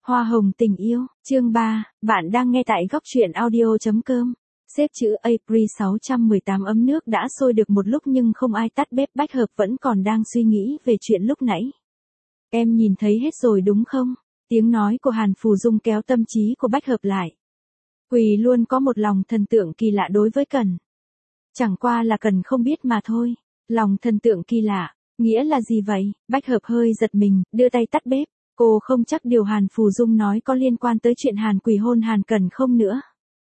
Hoa hồng tình yêu, chương 3, bạn đang nghe tại góc truyện audio.com. Xếp chữ April 618 ấm nước đã sôi được một lúc nhưng không ai tắt bếp, Bách Hợp vẫn còn đang suy nghĩ về chuyện lúc nãy. Em nhìn thấy hết rồi đúng không? Tiếng nói của Hàn Phù Dung kéo tâm trí của Bách Hợp lại. Quỳ luôn có một lòng thần tượng kỳ lạ đối với Cần. Chẳng qua là Cần không biết mà thôi. Lòng thần tượng kỳ lạ, nghĩa là gì vậy? Bách Hợp hơi giật mình, đưa tay tắt bếp. Cô không chắc điều Hàn Phù Dung nói có liên quan tới chuyện Hàn Quỳ hôn Hàn Cần không nữa.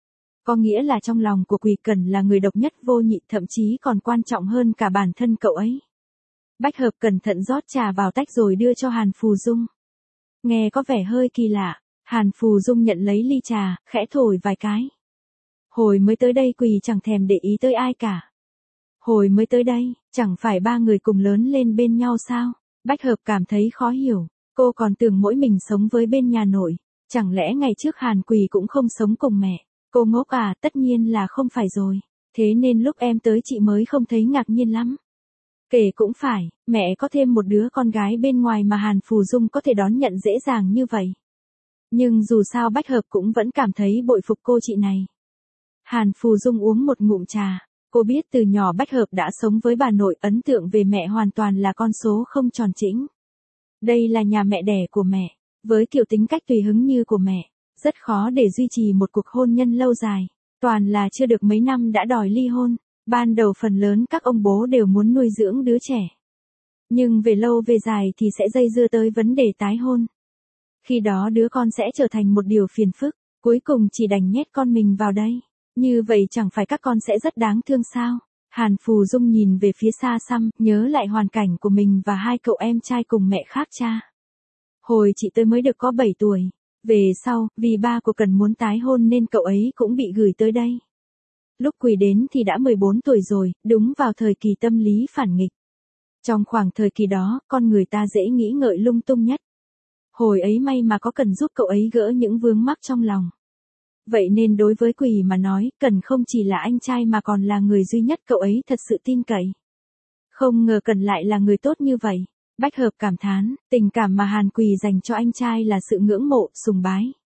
Có nghĩa là trong lòng của Quỳ Cần là người độc nhất vô nhị, thậm chí còn quan trọng hơn cả bản thân cậu ấy. Bách Hợp cẩn thận rót trà vào tách rồi đưa cho Hàn Phù Dung. Nghe có vẻ hơi kỳ lạ, Hàn Phù Dung nhận lấy ly trà, khẽ thổi vài cái. Hồi mới tới đây Quỳ chẳng thèm để ý tới ai cả. Hồi mới tới đây, chẳng phải ba người cùng lớn lên bên nhau sao? Bách Hợp cảm thấy khó hiểu. Cô còn tưởng mỗi mình sống với bên nhà nội, chẳng lẽ ngày trước Hàn Quỳ cũng không sống cùng mẹ? Cô ngốc à, tất nhiên là không phải rồi. Thế nên lúc em tới chị mới không thấy ngạc nhiên lắm. Kể cũng phải, mẹ có thêm một đứa con gái bên ngoài mà Hàn Phù Dung có thể đón nhận dễ dàng như vậy. Nhưng dù sao Bách Hợp cũng vẫn cảm thấy bội phục cô chị này. Hàn Phù Dung uống một ngụm trà. Cô biết từ nhỏ Bách Hợp đã sống với bà nội, ấn tượng về mẹ hoàn toàn là con số không tròn chỉnh. Đây là nhà mẹ đẻ của mẹ, với kiểu tính cách tùy hứng như của mẹ, rất khó để duy trì một cuộc hôn nhân lâu dài, toàn là chưa được mấy năm đã đòi ly hôn, ban đầu phần lớn các ông bố đều muốn nuôi dưỡng đứa trẻ. Nhưng về lâu về dài thì sẽ dây dưa tới vấn đề tái hôn. Khi đó đứa con sẽ trở thành một điều phiền phức, cuối cùng chỉ đành nhét con mình vào đây, như vậy chẳng phải các con sẽ rất đáng thương sao? Hàn Phù Dung nhìn về phía xa xăm, nhớ lại hoàn cảnh của mình và hai cậu em trai cùng mẹ khác cha. Hồi chị tôi mới được có 7 tuổi. Về sau, vì ba của Cần muốn tái hôn nên cậu ấy cũng bị gửi tới đây. Lúc Quỳ đến thì đã 14 tuổi rồi, đúng vào thời kỳ tâm lý phản nghịch. Trong khoảng thời kỳ đó, con người ta dễ nghĩ ngợi lung tung nhất. Hồi ấy may mà có Cần giúp cậu ấy gỡ những vướng mắc trong lòng. Vậy nên đối với Quỳ mà nói, Cần không chỉ là anh trai mà còn là người duy nhất cậu ấy thật sự tin cậy. Không ngờ Cần lại là người tốt như vậy. Bách Hợp cảm thán, tình cảm mà Hàn Quỳ dành cho anh trai là sự ngưỡng mộ, sùng bái.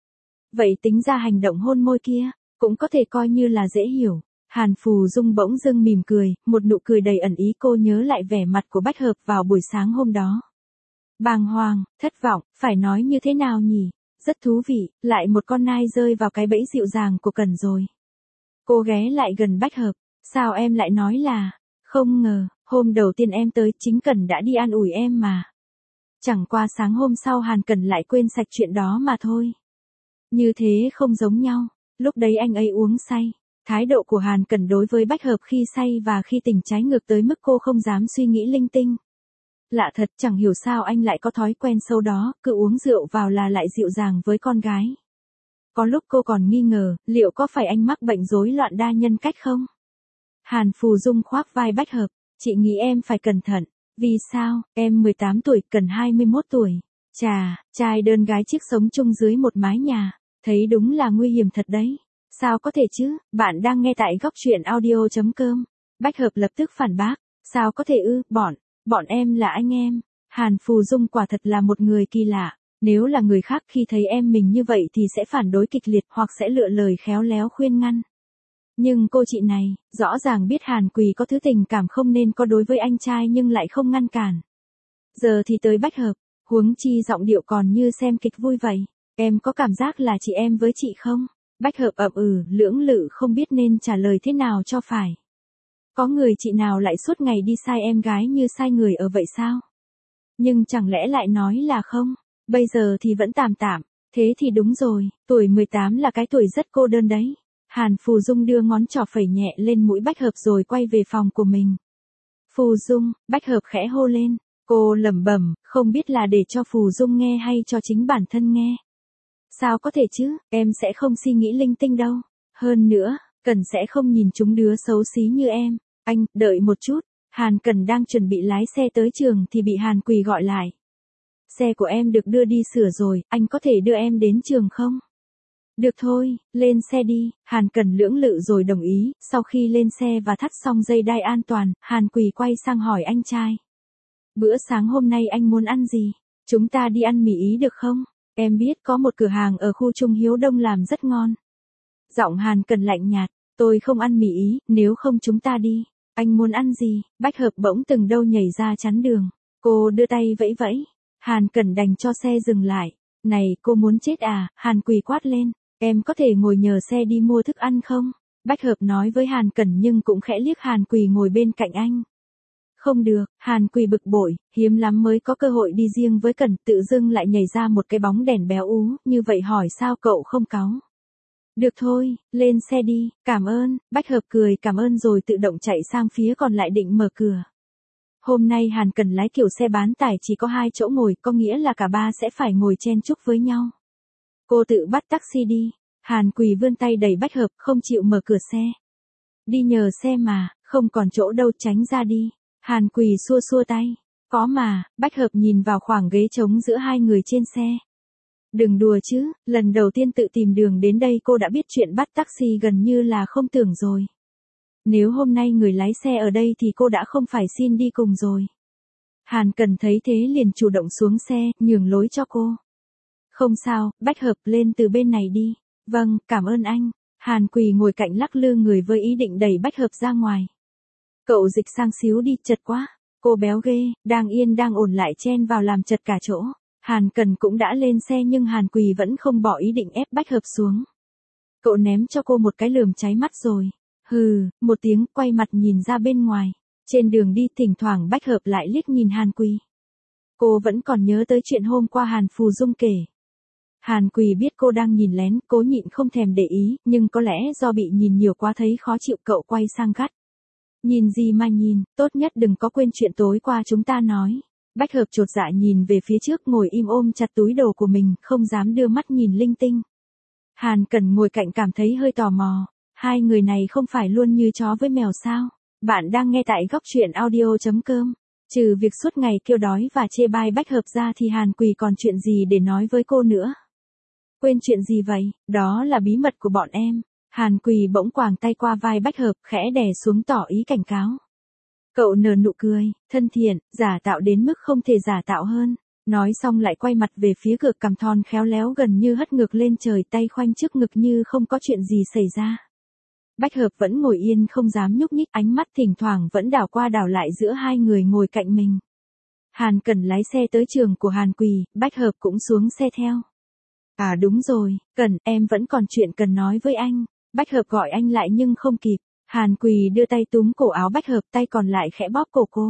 Vậy tính ra hành động hôn môi kia, cũng có thể coi như là dễ hiểu. Hàn Phù Dung bỗng dưng mỉm cười, một nụ cười đầy ẩn ý. Cô nhớ lại vẻ mặt của Bách Hợp vào buổi sáng hôm đó. Bàng hoàng, thất vọng, phải nói như thế nào nhỉ? Rất thú vị, lại một con nai rơi vào cái bẫy dịu dàng của Cần rồi. Cô ghé lại gần Bách Hợp, sao em lại nói là, không ngờ, hôm đầu tiên em tới chính Cần đã đi an ủi em mà. Chẳng qua sáng hôm sau Hàn Cần lại quên sạch chuyện đó mà thôi. Như thế không giống nhau, lúc đấy anh ấy uống say. Thái độ của Hàn Cần đối với Bách Hợp khi say và khi tỉnh trái ngược tới mức cô không dám suy nghĩ linh tinh. Lạ thật, chẳng hiểu sao anh lại có thói quen sâu đó, cứ uống rượu vào là lại dịu dàng với con gái. Có lúc cô còn nghi ngờ, liệu có phải anh mắc bệnh rối loạn đa nhân cách không? Hàn Phù Dung khoác vai Bách Hợp, chị nghĩ em phải cẩn thận. Vì sao, em 18 tuổi, Cần 21 tuổi. Chà, trai đơn gái chiếc sống chung dưới một mái nhà, thấy đúng là nguy hiểm thật đấy. Sao có thể chứ, bạn đang nghe tại góc truyện audio.com. Bách Hợp lập tức phản bác, sao có thể ư, bọn em là anh em. Hàn Phù Dung quả thật là một người kỳ lạ. Nếu là người khác khi thấy em mình như vậy thì sẽ phản đối kịch liệt hoặc sẽ lựa lời khéo léo khuyên ngăn. Nhưng cô chị này, rõ ràng biết Hàn Quỳ có thứ tình cảm không nên có đối với anh trai nhưng lại không ngăn cản. Giờ thì tới Bách Hợp, huống chi giọng điệu còn như xem kịch vui vậy. Em có cảm giác là chị em với chị không? Bách Hợp ậm lưỡng lự không biết nên trả lời thế nào cho phải. Có người chị nào lại suốt ngày đi sai em gái như sai người ở vậy sao? Nhưng chẳng lẽ lại nói là không? Bây giờ thì vẫn tạm tạm, thế thì đúng rồi, tuổi 18 là cái tuổi rất cô đơn đấy. Hàn Phù Dung đưa ngón trỏ phẩy nhẹ lên mũi Bách Hợp rồi quay về phòng của mình. Phù Dung, Bách Hợp khẽ hô lên, cô lẩm bẩm, không biết là để cho Phù Dung nghe hay cho chính bản thân nghe. Sao có thể chứ, em sẽ không suy nghĩ linh tinh đâu. Hơn nữa, Cần sẽ không nhìn chúng đứa xấu xí như em. Anh, đợi một chút, Hàn Cần đang chuẩn bị lái xe tới trường thì bị Hàn Quỳ gọi lại. Xe của em được đưa đi sửa rồi, anh có thể đưa em đến trường không? Được thôi, lên xe đi. Hàn Cần lưỡng lự rồi đồng ý. Sau khi lên xe và thắt xong dây đai an toàn, Hàn Quỳ quay sang hỏi anh trai. Bữa sáng hôm nay anh muốn ăn gì? Chúng ta đi ăn mì Ý được không? Em biết có một cửa hàng ở khu Trung Hiếu Đông làm rất ngon. Giọng Hàn Cần lạnh nhạt, tôi không ăn mì Ý, nếu không chúng ta đi. Anh muốn ăn gì? Bách Hợp bỗng từng đâu nhảy ra chắn đường. Cô đưa tay vẫy vẫy. Hàn Cẩn đành cho xe dừng lại. Này, cô muốn chết à? Hàn Quỳ quát lên. Em có thể ngồi nhờ xe đi mua thức ăn không? Bách Hợp nói với Hàn Cẩn nhưng cũng khẽ liếc Hàn Quỳ ngồi bên cạnh anh. Không được, Hàn Quỳ bực bội, hiếm lắm mới có cơ hội đi riêng với Cẩn, tự dưng lại nhảy ra một cái bóng đèn béo ú, như vậy hỏi sao cậu không cáu. Được thôi, lên xe đi, cảm ơn, Bách Hợp cười cảm ơn rồi tự động chạy sang phía còn lại định mở cửa. Hôm nay Hàn Cần lái kiểu xe bán tải chỉ có 2 chỗ ngồi, có nghĩa là cả ba sẽ phải ngồi chen chúc với nhau. Cô tự bắt taxi đi, Hàn Quỳ vươn tay đẩy Bách Hợp không chịu mở cửa xe. Đi nhờ xe mà, không còn chỗ đâu tránh ra đi. Hàn Quỳ xua xua tay. Có mà, Bách Hợp nhìn vào khoảng ghế trống giữa hai người trên xe. Đừng đùa chứ, lần đầu tiên tự tìm đường đến đây cô đã biết chuyện bắt taxi gần như là không tưởng rồi. Nếu hôm nay người lái xe ở đây thì cô đã không phải xin đi cùng rồi. Hàn Cần thấy thế liền chủ động xuống xe, nhường lối cho cô. Không sao, Bách Hợp lên từ bên này đi. Vâng, cảm ơn anh. Hàn Quỳ ngồi cạnh lắc lư người với ý định đẩy Bách Hợp ra ngoài. Cậu dịch sang xíu đi, chật quá. Cô béo ghê, đang yên đang ổn lại chen vào làm chật cả chỗ. Hàn Cần cũng đã lên xe nhưng Hàn Quỳ vẫn không bỏ ý định ép Bách Hợp xuống. Cậu ném cho cô một cái lườm cháy mắt rồi. Hừ, một tiếng quay mặt nhìn ra bên ngoài. Trên đường đi thỉnh thoảng Bách Hợp lại liếc nhìn Hàn Quỳ. Cô vẫn còn nhớ tới chuyện hôm qua Hàn Phù Dung kể. Hàn Quỳ biết cô đang nhìn lén, cố nhịn không thèm để ý, nhưng có lẽ do bị nhìn nhiều quá thấy khó chịu cậu quay sang gắt. Nhìn gì mà nhìn, tốt nhất đừng có quên chuyện tối qua chúng ta nói. Bách Hợp chột dạ nhìn về phía trước ngồi im ôm chặt túi đồ của mình, không dám đưa mắt nhìn linh tinh. Hàn Cần ngồi cạnh cảm thấy hơi tò mò. Hai người này không phải luôn như chó với mèo sao? Bạn đang nghe tại góc truyện audio.com. Trừ việc suốt ngày kêu đói và chê bai Bách Hợp ra thì Hàn Quỳ còn chuyện gì để nói với cô nữa? Quên chuyện gì vậy? Đó là bí mật của bọn em. Hàn Quỳ bỗng quàng tay qua vai Bách Hợp, khẽ đè xuống tỏ ý cảnh cáo. Cậu nở nụ cười, thân thiện, giả tạo đến mức không thể giả tạo hơn. Nói xong lại quay mặt về phía cửa cằm thon khéo léo gần như hất ngược lên trời, tay khoanh trước ngực như không có chuyện gì xảy ra. Bách Hợp vẫn ngồi yên không dám nhúc nhích, ánh mắt thỉnh thoảng vẫn đảo qua đảo lại giữa hai người ngồi cạnh mình. Hàn Cần lái xe tới trường của Hàn Quỳ, Bách Hợp cũng xuống xe theo. À đúng rồi, Cần, em vẫn còn chuyện cần nói với anh. Bách Hợp gọi anh lại nhưng không kịp. Hàn Quỳ đưa tay túm cổ áo Bách Hợp, tay còn lại khẽ bóp cổ cô.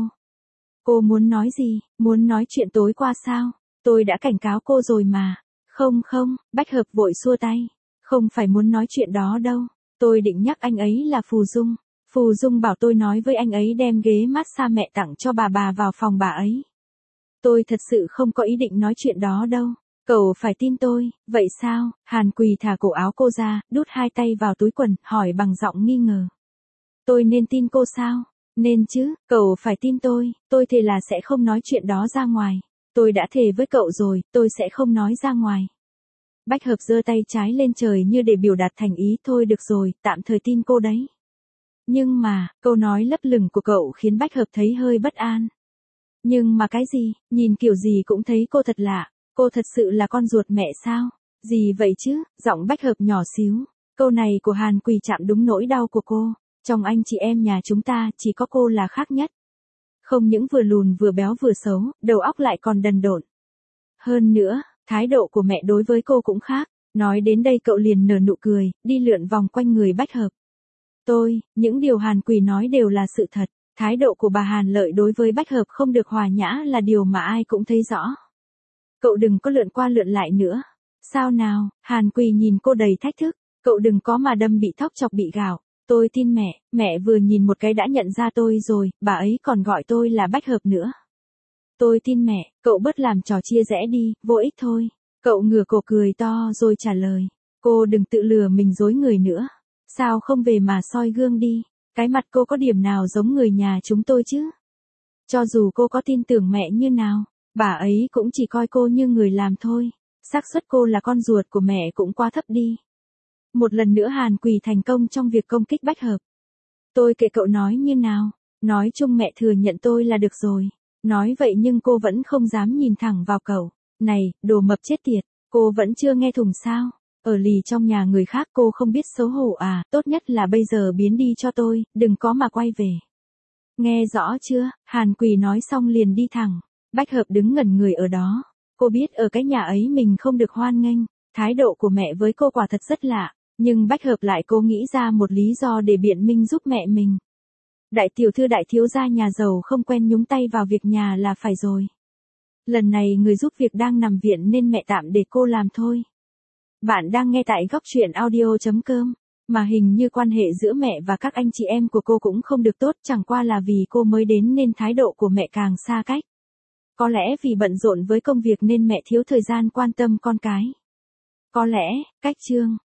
Cô muốn nói gì? Muốn nói chuyện tối qua sao? Tôi đã cảnh cáo cô rồi mà. Không không, Bách Hợp vội xua tay. Không phải muốn nói chuyện đó đâu. Tôi định nhắc anh ấy là Phù Dung. Phù Dung bảo tôi nói với anh ấy đem ghế massage mẹ tặng cho bà vào phòng bà ấy. Tôi thật sự không có ý định nói chuyện đó đâu. Cậu phải tin tôi, vậy sao? Hàn Quỳ thả cổ áo cô ra, đút hai tay vào túi quần, hỏi bằng giọng nghi ngờ. Tôi nên tin cô sao? Nên chứ, cậu phải tin tôi thề là sẽ không nói chuyện đó ra ngoài. Tôi đã thề với cậu rồi, tôi sẽ không nói ra ngoài. Bách Hợp giơ tay trái lên trời như để biểu đạt thành ý, thôi được rồi, tạm thời tin cô đấy. Nhưng mà, câu nói lấp lửng của cậu khiến Bách Hợp thấy hơi bất an. Nhưng mà cái gì, nhìn kiểu gì cũng thấy cô thật lạ. Cô thật sự là con ruột mẹ sao? Gì vậy chứ? Giọng Bách Hợp nhỏ xíu. Câu này của Hàn Quỳ chạm đúng nỗi đau của cô. Trong anh chị em nhà chúng ta, chỉ có cô là khác nhất. Không những vừa lùn vừa béo vừa xấu, đầu óc lại còn đần độn. Hơn nữa, thái độ của mẹ đối với cô cũng khác. Nói đến đây cậu liền nở nụ cười, đi lượn vòng quanh người Bách Hợp. Những điều Hàn Quỳ nói đều là sự thật. Thái độ của bà Hàn Lợi đối với Bách Hợp không được hòa nhã là điều mà ai cũng thấy rõ. Cậu đừng có lượn qua lượn lại nữa. Sao nào? Hàn Quỳ nhìn cô đầy thách thức. Cậu đừng có mà đâm bị thóc chọc bị gạo. Tôi tin mẹ vừa nhìn một cái đã nhận ra tôi rồi, bà ấy còn gọi tôi là Bách Hợp nữa. Tôi tin mẹ, cậu bớt làm trò chia rẽ đi, vô ích thôi. Cậu ngửa cổ cười to rồi trả lời. Cô đừng tự lừa mình dối người nữa. Sao không về mà soi gương đi, cái mặt cô có điểm nào giống người nhà chúng tôi chứ? Cho dù cô có tin tưởng mẹ như nào, bà ấy cũng chỉ coi cô như người làm thôi. Xác suất cô là con ruột của mẹ cũng quá thấp đi. Một lần nữa Hàn Quỳ thành công trong việc công kích Bách Hợp. Tôi kệ cậu nói như nào, nói chung mẹ thừa nhận tôi là được rồi. Nói vậy nhưng cô vẫn không dám nhìn thẳng vào cậu. Này, đồ mập chết tiệt, Cô vẫn chưa nghe thùng sao? Ở lì trong nhà người khác cô không biết xấu hổ à, tốt nhất là bây giờ biến đi cho tôi, đừng có mà quay về. Nghe rõ chưa? Hàn Quỳ nói xong liền đi thẳng. Bách Hợp đứng ngẩn người ở đó. Cô biết ở cái nhà ấy mình không được hoan nghênh. Thái độ của mẹ với cô quả thật rất lạ. Nhưng Bách Hợp lại cố nghĩ ra một lý do để biện minh giúp mẹ mình. Đại tiểu thư đại thiếu gia nhà giàu không quen nhúng tay vào việc nhà là phải rồi. Lần này người giúp việc đang nằm viện nên mẹ tạm để cô làm thôi. Bạn đang nghe tại góc truyện audio.com. Mà hình như quan hệ giữa mẹ và các anh chị em của cô cũng không được tốt, chẳng qua là vì cô mới đến nên thái độ của mẹ càng xa cách. Có lẽ vì bận rộn với công việc nên mẹ thiếu thời gian quan tâm con cái. Có lẽ, cách chương